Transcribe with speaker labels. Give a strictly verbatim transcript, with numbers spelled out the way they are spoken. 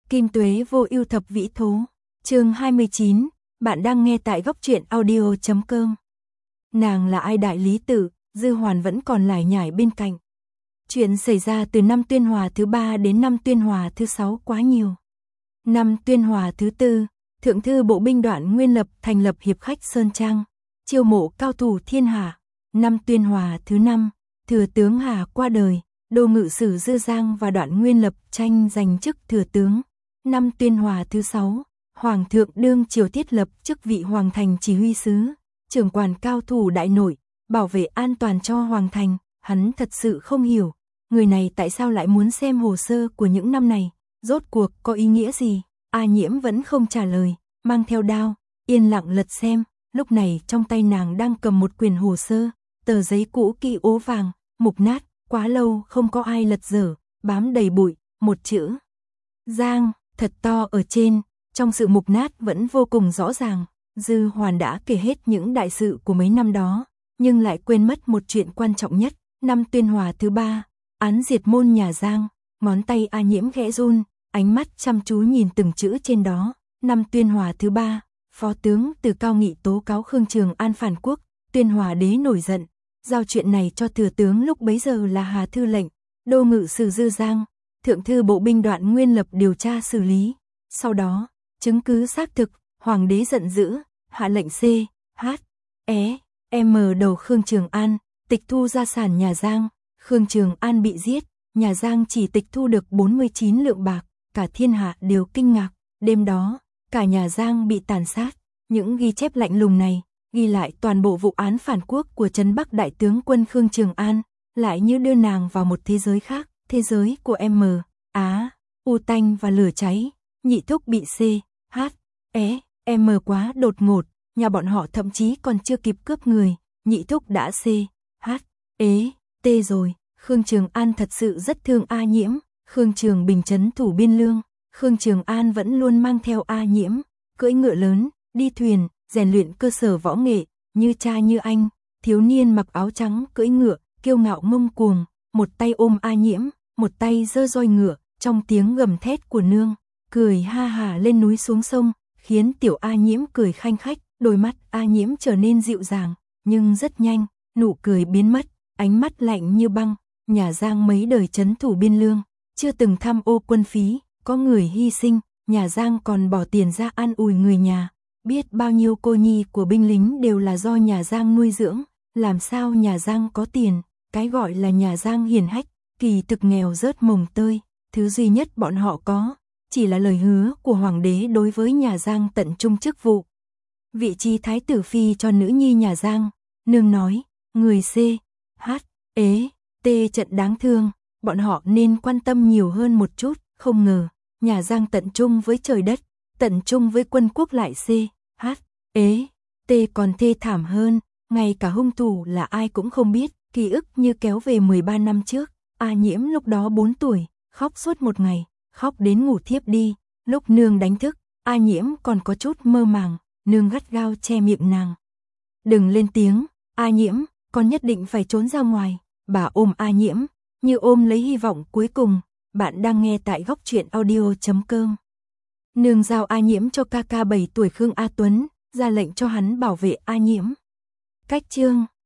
Speaker 1: Kim Tuế vô ưu thập vĩ thố. Chương hai mươi chín, bạn đang nghe tại góc truyện audio chấm com. Nàng là ai đại lý tự, Dư Hoàn vẫn còn lải nhải bên cạnh. Chuyện xảy ra từ năm Tuyên Hòa thứ ba đến năm Tuyên Hòa thứ sáu quá nhiều. Năm Tuyên Hòa thứ tư, Thượng thư bộ binh Đoạn Nguyên Lập thành lập hiệp khách Sơn Trang, chiêu mộ cao thủ thiên hạ. Năm Tuyên Hòa thứ năm, thừa tướng Hà qua đời, đô ngự sử Dư Giang và Đoạn Nguyên Lập tranh giành chức thừa tướng. Năm Tuyên Hòa thứ sáu, Hoàng thượng đương triều thiết lập chức vị Hoàng thành chỉ huy sứ, trưởng quản cao thủ đại nội, bảo vệ an toàn cho Hoàng thành. Hắn thật sự không hiểu, người này tại sao lại muốn xem hồ sơ của những năm này, rốt cuộc có ý nghĩa gì? A Nhiễm vẫn không trả lời, mang theo đao, yên lặng lật xem. Lúc này trong tay nàng đang cầm một quyển hồ sơ, tờ giấy cũ kỹ ố vàng, mục nát, quá lâu không có ai lật dở, bám đầy bụi, một chữ Giang thật to ở trên, trong sự mục nát vẫn vô cùng rõ ràng. Dư Hoàn đã kể hết những đại sự của mấy năm đó, nhưng lại quên mất một chuyện quan trọng nhất. Năm Tuyên Hòa thứ ba, án diệt môn nhà Giang, ngón tay A Nhiễm khẽ run, ánh mắt chăm chú nhìn từng chữ trên đó. Năm Tuyên Hòa thứ ba, phó tướng Từ Cao Nghị tố cáo Khương Trường An phản quốc, Tuyên Hòa đế nổi giận, giao chuyện này cho thừa tướng lúc bấy giờ là Hà Thư lệnh, đô ngự sử Dư Giang, thượng thư bộ binh Đoạn Nguyên Lập điều tra xử lý. Sau đó, chứng cứ xác thực, hoàng đế giận dữ, hạ lệnh C, H, E, M đầu Khương Trường An, tịch thu gia sản nhà Giang. Khương Trường An bị giết, nhà Giang chỉ tịch thu được bốn mươi chín lượng bạc, cả thiên hạ đều kinh ngạc. Đêm đó, cả nhà Giang bị tàn sát. Những ghi chép lạnh lùng này, ghi lại toàn bộ vụ án phản quốc của Trấn Bắc đại tướng quân Khương Trường An, lại như đưa nàng vào một thế giới khác, thế giới của M, Á, U tanh và lửa cháy. Nhị thúc bị C, H, E, M quá đột ngột, nhà bọn họ thậm chí còn chưa kịp cướp người, nhị thúc đã C, H, E, T rồi. Khương Trường An thật sự rất thương A Nhiễm. Khương Trường Bình trấn thủ biên lương, Khương Trường An vẫn luôn mang theo A Nhiễm, cưỡi ngựa lớn, đi thuyền, rèn luyện cơ sở võ nghệ, như cha như anh. Thiếu niên mặc áo trắng cưỡi ngựa, kiêu ngạo ngông cuồng, một tay ôm A Nhiễm, một tay giơ roi ngựa, trong tiếng gầm thét của nương, cười ha hả lên núi xuống sông, khiến tiểu A Nhiễm cười khanh khách. Đôi mắt A Nhiễm trở nên dịu dàng, nhưng rất nhanh, nụ cười biến mất, ánh mắt lạnh như băng. Nhà Giang mấy đời trấn thủ biên lương, chưa từng tham ô quân phí, có người hy sinh, nhà Giang còn bỏ tiền ra an ủi người nhà. Biết bao nhiêu cô nhi của binh lính đều là do nhà Giang nuôi dưỡng, làm sao nhà Giang có tiền? Cái gọi là nhà Giang hiền hách, kỳ thực nghèo rớt mồng tơi, thứ duy nhất bọn họ có, chỉ là lời hứa của hoàng đế đối với nhà Giang tận trung chức vụ. Vị trí thái tử phi cho nữ nhi nhà Giang, nương nói, người C, H, E, T trận đáng thương, bọn họ nên quan tâm nhiều hơn một chút. Không ngờ, nhà Giang tận trung với trời đất, tận trung với quân quốc lại C, H, E, T còn thê thảm hơn, ngay cả hung thủ là ai cũng không biết. Ký ức như kéo về mười ba năm trước, A Nhiễm lúc đó bốn tuổi, khóc suốt một ngày, khóc đến ngủ thiếp đi. Lúc nương đánh thức, A Nhiễm còn có chút mơ màng, nương gắt gao che miệng nàng. Đừng lên tiếng, A Nhiễm, con nhất định phải trốn ra ngoài. Bà ôm A Nhiễm, như ôm lấy hy vọng cuối cùng. Bạn đang nghe tại góc truyện audio chấm com. Nương giao A Nhiễm cho ca ca bảy tuổi Khương A Tuấn, ra lệnh cho hắn bảo vệ A Nhiễm. Cách chương